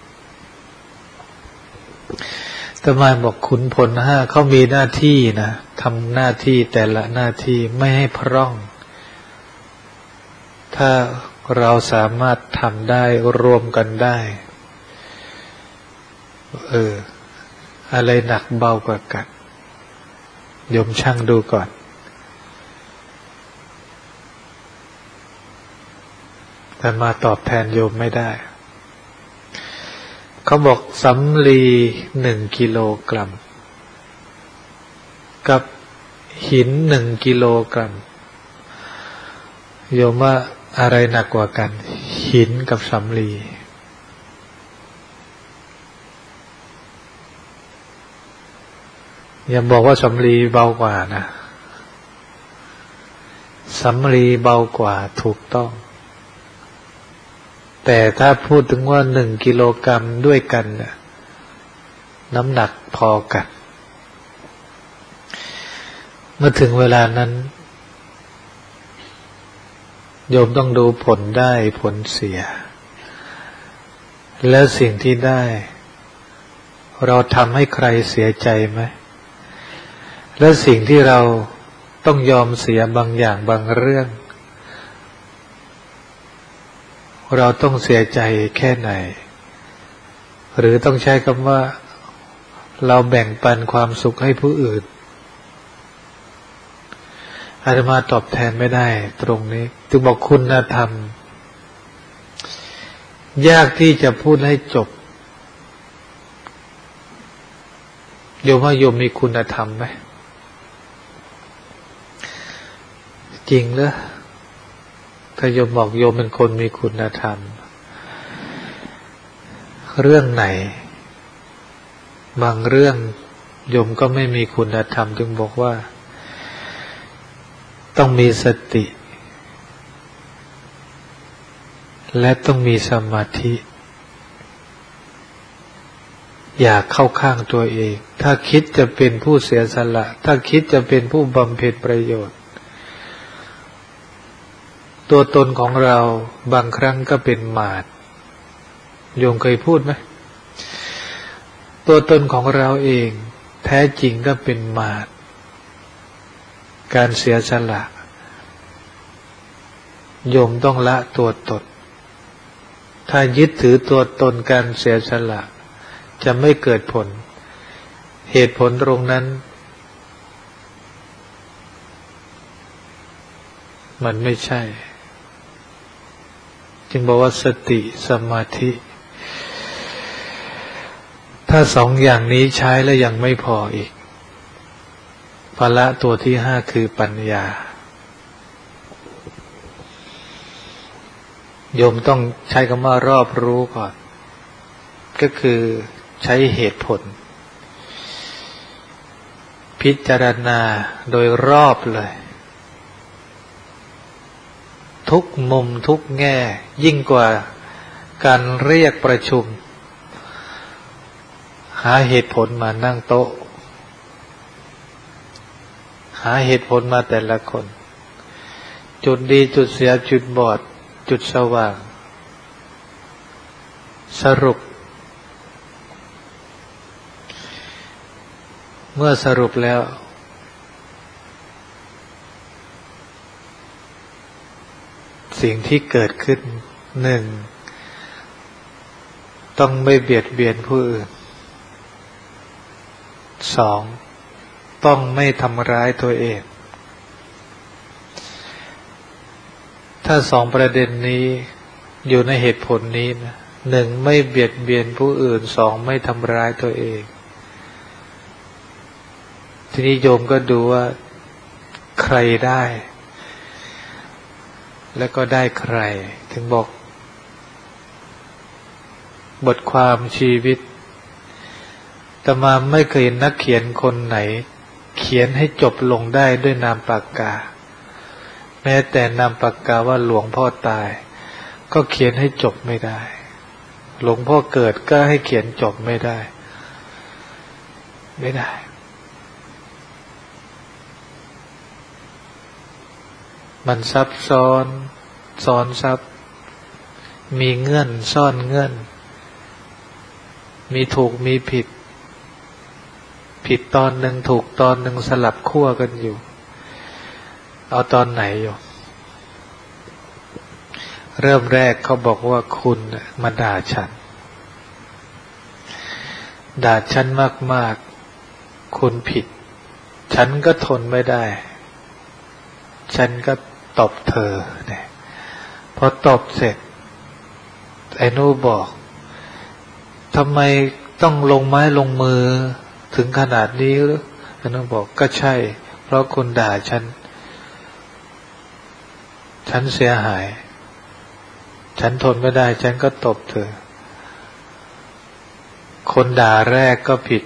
อาตมาบอกขุนพลห้าเขามีหน้าที่นะทำหน้าที่แต่ละหน้าที่ไม่ให้พร่องถ้าเราสามารถทำได้รวมกันได้เอออะไรหนักเบากว่ากันโยมช่างดูก่อนแต่มาตอบแทนโยมไม่ได้เขาบอกสำลีหนึ่งกิโลกรัมกับหินหนึ่งกิโลกรัมโยมว่าอะไรหนักกว่ากันหินกับสำลีอย่าบอกว่าสำลีเบากว่านะสำลีเบากว่าถูกต้องแต่ถ้าพูดถึงว่าหนึ่งกิโลกรัมด้วยกันน่ะน้ำหนักพอกันเมื่อถึงเวลานั้นโยมต้องดูผลได้ผลเสียแล้วสิ่งที่ได้เราทำให้ใครเสียใจไหมและสิ่งที่เราต้องยอมเสียบางอย่างบางเรื่องเราต้องเสียใจแค่ไหนหรือต้องใช้คำว่าเราแบ่งปันความสุขให้ผู้อื่นอาตมาตอบแทนไม่ได้ตรงนี้จึงบอกคุณธรรมยากที่จะพูดให้จบโยมว่าโยมมีคุณธรรมไหมจริงเหรอถ้าโยมบอกโยมเป็นคนมีคุณธรรมเรื่องไหนบางเรื่องโยมก็ไม่มีคุณธรรมจึงบอกว่าต้องมีสติและต้องมีสมาธิอย่าเข้าข้างตัวเองถ้าคิดจะเป็นผู้เสียสละถ้าคิดจะเป็นผู้บำเพ็ญประโยชน์ตัวตนของเราบางครั้งก็เป็นมาดโยมเคยพูดไหมตัวตนของเราเองแท้จริงก็เป็นมาดการเสียสละโยมต้องละตัวตนถ้ายึดถือตัวตนการเสียสละจะไม่เกิดผลเหตุผลตรงนั้นมันไม่ใช่จึงบอกว่าสติสมาธิถ้าสองอย่างนี้ใช้แล้วยังไม่พออีกภาระตัวที่ห้าคือปัญญาโยมต้องใช้คำว่ารอบรู้ก่อนก็คือใช้เหตุผลพิจารณาโดยรอบเลยทุกมุมทุกแง่ยิ่งกว่าการเรียกประชุมหาเหตุผลมานั่งโต๊ะหาเหตุผลมาแต่ละคนจุดดีจุดเสียจุดบอดจุดสว่างสรุปเมื่อสรุปแล้วสิ่งที่เกิดขึ้นหนึ่งต้องไม่เบียดเบียนผู้อื่นสองต้องไม่ทำร้ายตัวเองถ้าสองประเด็นนี้อยู่ในเหตุผลนี้นะหนึ่งไม่เบียดเบียนผู้อื่นสองไม่ทำร้ายตัวเองทีนี้โยมก็ดูว่าใครได้แล้วก็ได้ใครถึงบอกบทความชีวิตแต่มาไม่เคยเห็นนักเขียนคนไหนเขียนให้จบลงได้ด้วยนามปากกาแม้แต่นามปากกาว่าหลวงพ่อตายก็เขียนให้จบไม่ได้หลวงพ่อเกิดก็ให้เขียนจบไม่ได้ไม่ได้มันซับซ้อนซ้อนซับมีเงื่อนซ่อนเงื่อนมีถูกมีผิดผิดตอนหนึ่งถูกตอนหนึ่งสลับขั้วกันอยู่เอาตอนไหนอยู่เริ่มแรกเขาบอกว่าคุณมาด่าฉันด่าฉันมากๆคุณผิดฉันก็ทนไม่ได้ฉันก็ตบเธอเนี่ยพอตบเสร็จไอ้นู่บอกทำไมต้องลงไม้ลงมือถึงขนาดนี้หรือไอ้นู่บอกก็ใช่เพราะคุณด่าฉันฉันเสียหายฉันทนไม่ได้ฉันก็ตบเธอคนด่าแรกก็ผิด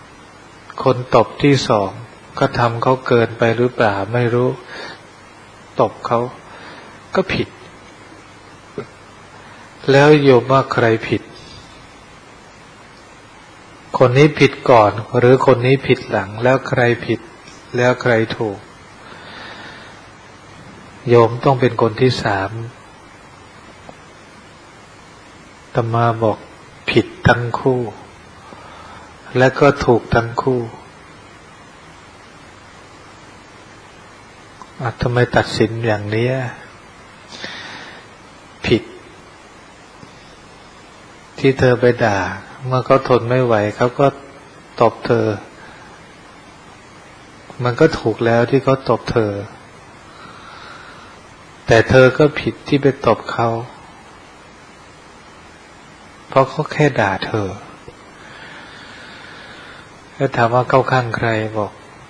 คนตบที่สองก็ทำเขาเกินไปหรือเปล่าไม่รู้ตบเขาก็ผิดแล้วโยมว่าใครผิดคนนี้ผิดก่อนหรือคนนี้ผิดหลังแล้วใครผิดแล้วใครถูกโยมต้องเป็นคนที่สามอาตมาบอกผิดทั้งคู่และก็ถูกทั้งคู่อ่ะทำไมตัดสินอย่างนี้ผิดที่เธอไปด่าเมื่อเขาทนไม่ไหวเขาก็ตบเธอมันก็ถูกแล้วที่เขาตบเธอแต่เธอก็ผิดที่ไปตบเขาเพราะเขาแค่ด่าเธอแล้วถามว่าเข้าข้างใครบอก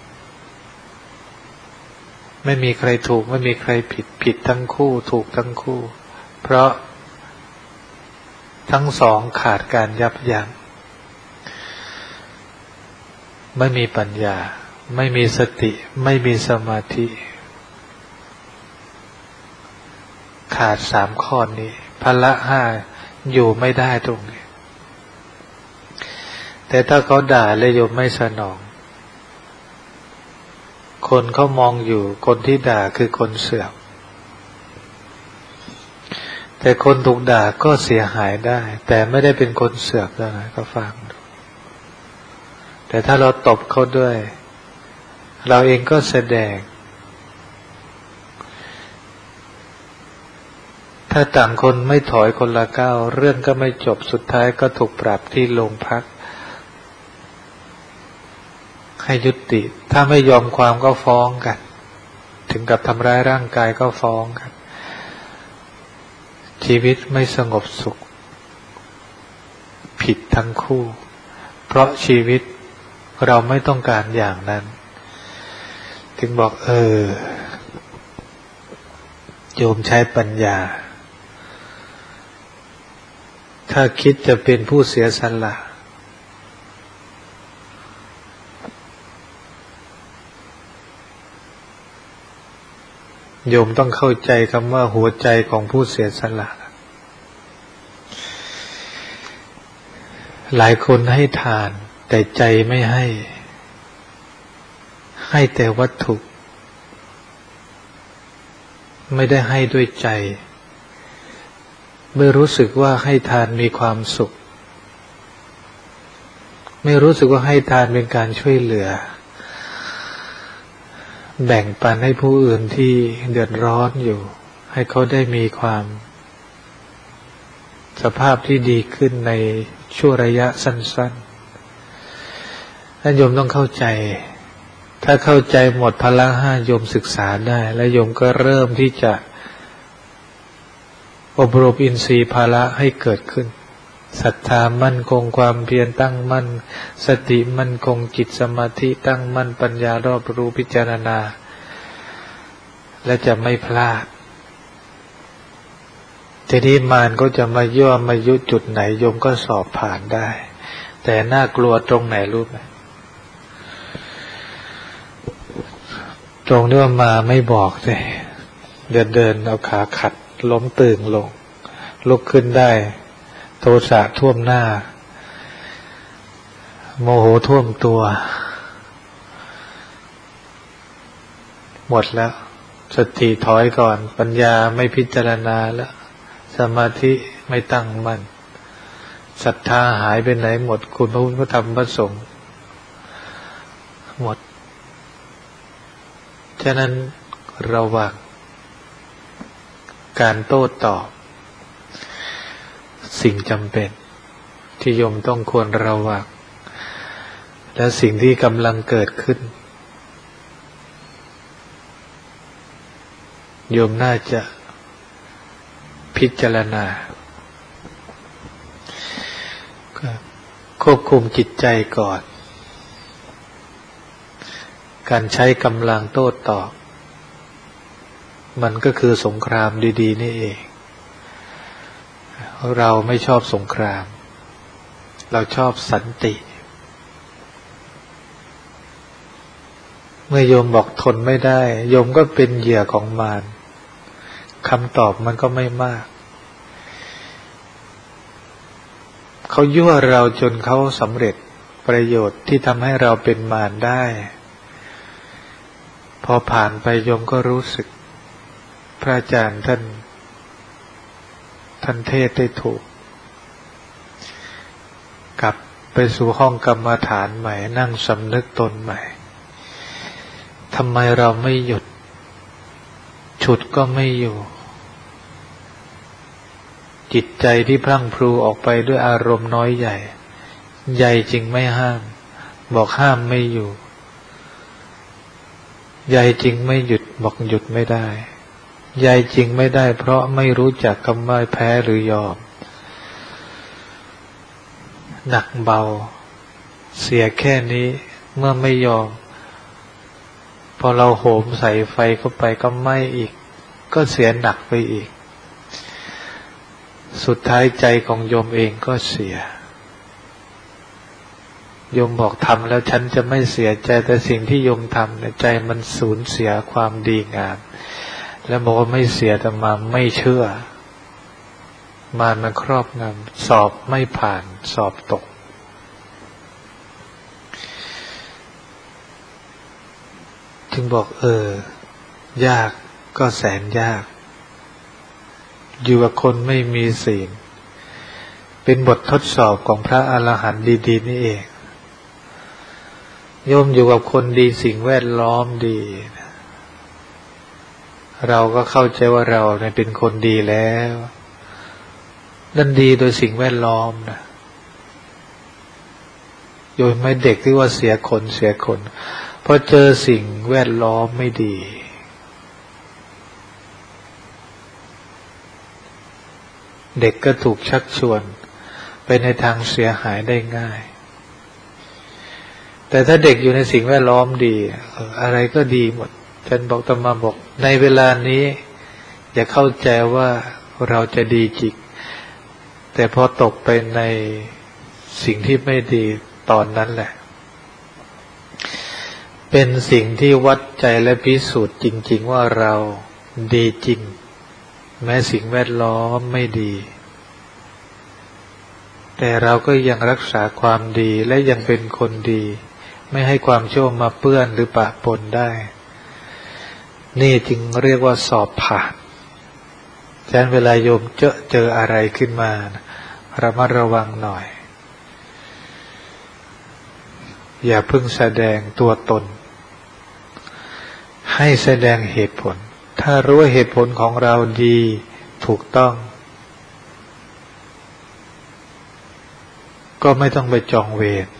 ไม่มีใครถูกไม่มีใครผิดผิดทั้งคู่ถูกทั้งคู่เพราะทั้งสองขาดการยับยั้งไม่มีปัญญาไม่มีสติไม่มีสมาธิขาดสามข้อนี้พละห้าอยู่ไม่ได้ตรงนี้แต่ถ้าเขาด่าแล้วโยมไม่สนองคนเขามองอยู่คนที่ด่าคือคนเสื่อมแต่คนถูกด่าก็เสียหายได้แต่ไม่ได้เป็นคนเสื่อมแล้วนะก็ฟังดูแต่ถ้าเราตบเขาด้วยเราเองก็แสดงถ้าต่างคนไม่ถอยคนละก้าวเรื่องก็ไม่จบสุดท้ายก็ถูกปรับที่โรงพักให้ยุติถ้าไม่ยอมความก็ฟ้องกันถึงกับทำร้ายร่างกายก็ฟ้องกันชีวิตไม่สงบสุขผิดทั้งคู่เพราะชีวิตเราไม่ต้องการอย่างนั้นถึงบอกเออโยมใช้ปัญญาถ้าคิดจะเป็นผู้เสียสละโยมต้องเข้าใจคำว่าหัวใจของผู้เสียสละหลายคนให้ทานแต่ใจไม่ให้ให้แต่วัตถุไม่ได้ให้ด้วยใจไม่รู้สึกว่าให้ทานมีความสุขไม่รู้สึกว่าให้ทานเป็นการช่วยเหลือแบ่งปันให้ผู้อื่นที่เดือดร้อนอยู่ให้เขาได้มีความสภาพที่ดีขึ้นในชั่วระยะสั้นๆท่านโยมต้องเข้าใจถ้าเข้าใจหมดพละห้าโยมศึกษาได้และโยมก็เริ่มที่จะอบรมอินทรีย์พละให้เกิดขึ้นศรัทธามั่นคงความเพียรตั้งมั่นสติมั่นคงจิตสมาธิตั้งมั่นปัญญารอบรู้พิจารณาและจะไม่พลาดทีนี้มารก็จะมาย่อมายุจุดไหนโยมก็สอบผ่านได้แต่น่ากลัวตรงไหนรู้ไหมตรงที่ว่ามาไม่บอกเลยเดินเดินเอาขาขัดล้มตึงลงลุกขึ้นได้โทสะท่วมหน้าโมโหท่วมตัวหมดแล้วสติถอยก่อนปัญญาไม่พิจารณาแล้วสมาธิไม่ตั้งมั่นศรัทธาหายไปไหนหมดคุณพระพุทธพระธรรมพระสงฆ์หมดฉะนั้นระวังการโต้ตอบสิ่งจำเป็นที่โยมต้องควรระวังและสิ่งที่กำลังเกิดขึ้นโยมน่าจะพิจารณาควบคุมจิตใจก่อนการใช้กำลังโต้ตอบมันก็คือสงครามดีๆนี่เองเราไม่ชอบสงครามเราชอบสันติเมื่อโยมบอกทนไม่ได้โยมก็เป็นเหยื่อของมารคำตอบมันก็ไม่มากเขายั่วเราจนเขาสำเร็จประโยชน์ที่ทำให้เราเป็นมารได้พอผ่านไปโยมก็รู้สึกพระอาจารย์ท่านท่านเทศได้ถูกกลับไปสู่ห้องกรรมฐานใหม่นั่งสำนึกตนใหม่ทำไมเราไม่หยุดฉุดก็ไม่อยู่จิตใจที่พลั่งพลูออกไปด้วยอารมณ์น้อยใหญ่ใหญ่จริงไม่ห้ามบอกห้ามไม่อยู่ใหญ่จริงไม่หยุดบอกหยุดไม่ได้ใหญ่จริงไม่ได้เพราะไม่รู้จักคำว่าแพ้หรือยอมหนักเบาเสียแค่นี้เมื่อไม่ยอมพอเราโหมใส่ไฟเข้าไปก็ไหม้อีกก็เสียหนักไปอีกสุดท้ายใจของโยมเองก็เสียโยมบอกทำแล้วฉันจะไม่เสียใจแต่สิ่งที่โยมทำในใจมันสูญเสียความดีงามแล้วบอกว่าไม่เสียแต่มาไม่เชื่อมารมันครอบงำสอบไม่ผ่านสอบตกจึงบอกเออยากก็แสนยากอยู่กับคนไม่มีศีลเป็นบททดสอบของพระอรหันต์ดีๆนี่เองโยมอยู่กับคนดีสิ่งแวดล้อมดีเราก็เข้าใจว่าเราเนี่ยเป็นคนดีแล้วนั่นดีโดยสิ่งแวดล้อมนะโยมไม่เด็กที่ว่าเสียคนเสียคนพอเจอสิ่งแวดล้อมไม่ดีเด็กก็ถูกชักชวนไปในทางเสียหายได้ง่ายแต่ถ้าเด็กอยู่ในสิ่งแวดล้อมดีอะไรก็ดีหมดฉันบอกตมาบอกในเวลานี้อย่าเข้าใจว่าเราจะดีจริงแต่พอตกไปในสิ่งที่ไม่ดีตอนนั้นแหละเป็นสิ่งที่วัดใจและพิสูจน์จริงๆว่าเราดีจริงแม้สิ่งแวดล้อมไม่ดีแต่เราก็ยังรักษาความดีและยังเป็นคนดีไม่ให้ความชั่วมาเปื้อนหรือปะปนได้นี่จึงเรียกว่าสอบผ่านฉะนั้นเวลาโยมเจอเจออะไรขึ้นมาระมัดระวังหน่อยอย่าเพิ่งแสดงตัวตนให้แสดงเหตุผลถ้ารู้ว่าเหตุผลของเราดีถูกต้องก็ไม่ต้องไปจองเวร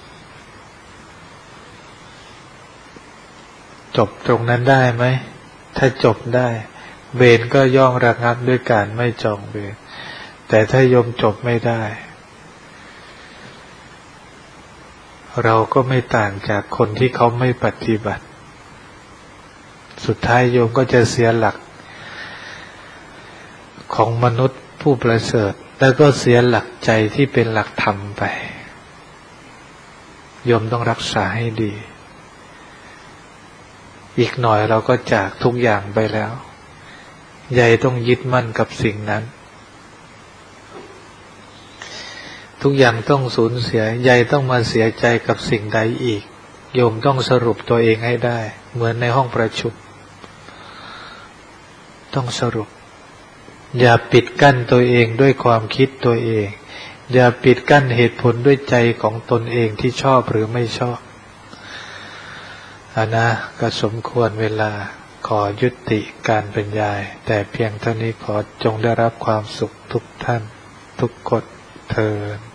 จบตรงนั้นได้ไหมถ้าจบได้เวรก็ย่อมระงับด้วยการไม่จองเวรแต่ถ้าโยมจบไม่ได้เราก็ไม่ต่างจากคนที่เขาไม่ปฏิบัติสุดท้ายโยมก็จะเสียหลักของมนุษย์ผู้ประเสริฐแล้วก็เสียหลักใจที่เป็นหลักธรรมไปโยมต้องรักษาให้ดีอีกหน่อยเราก็จากทุกอย่างไปแล้วใหญ่ต้องยึดมั่นกับสิ่งนั้นทุกอย่างต้องสูญเสียใหญ่ต้องมาเสียใจกับสิ่งใดอีกโยมต้องสรุปตัวเองให้ได้เหมือนในห้องประชุมต้องสรุปอย่าปิดกั้นตัวเองด้วยความคิดตัวเองอย่าปิดกั้นเหตุผลด้วยใจของตนเองที่ชอบหรือไม่ชอบอานะก็สมควรเวลาขอยุติการบรรยายแต่เพียงเท่านี้ขอจงได้รับความสุขทุกท่านทุกคนเทอญ